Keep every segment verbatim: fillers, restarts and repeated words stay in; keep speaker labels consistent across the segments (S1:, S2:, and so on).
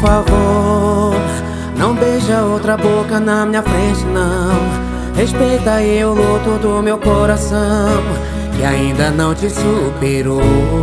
S1: favor, não beija outra boca na minha frente, não. Respeita aí o luto do meu coração, que ainda não te superou.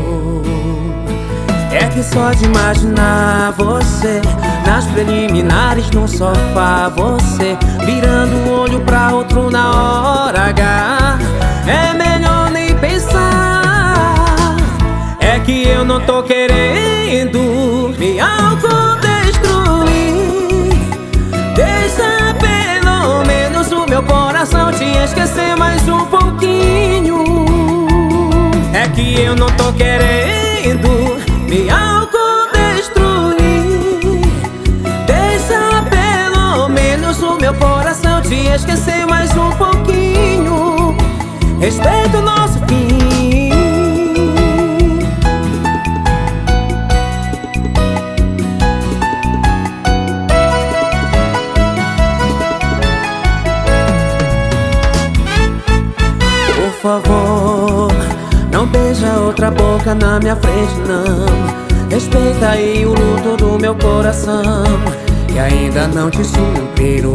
S1: É que só de imaginar você nas preliminares no sofá, você virando o olho pra outro na hora H, é melhor nem pensar. É que eu não tô querendo me autodestruir. Deixa pelo menos o meu coração te esquecer mais um pouquinho. É que eu não tô querendo me autodestruir. Deixa pelo menos o meu coração te esquecer mais um pouquinho. Respeita o nosso fim. Por favor, não beija outra boca na minha frente, não. Respeita aí o luto do meu coração, que ainda não te superou.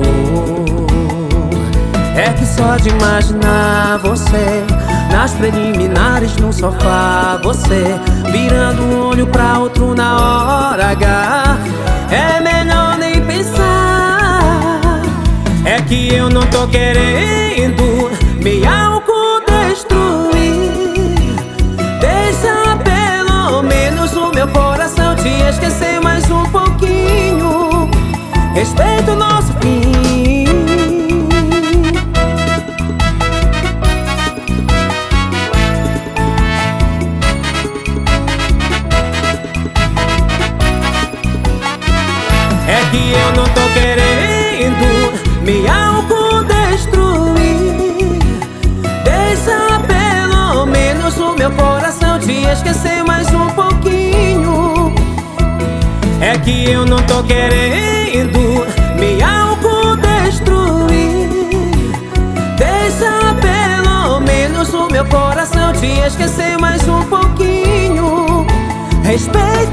S1: É que só de imaginar você nas preliminares no sofá, você virando o olho pra outro na hora H, é melhor nem pensar. É que eu não tô querendo me autodestruir. Deixa pelo menos o meu coração te esquecer mais um pouquinho. Respeita o nosso fim. É que eu não tô querendo me autodestruir. Deixa pelo menos o meu coração te esquecer mais um pouquinho. É que eu não tô querendo me autodestruir. Deixa pelo menos o meu coração te esquecer mais um pouquinho. Respeita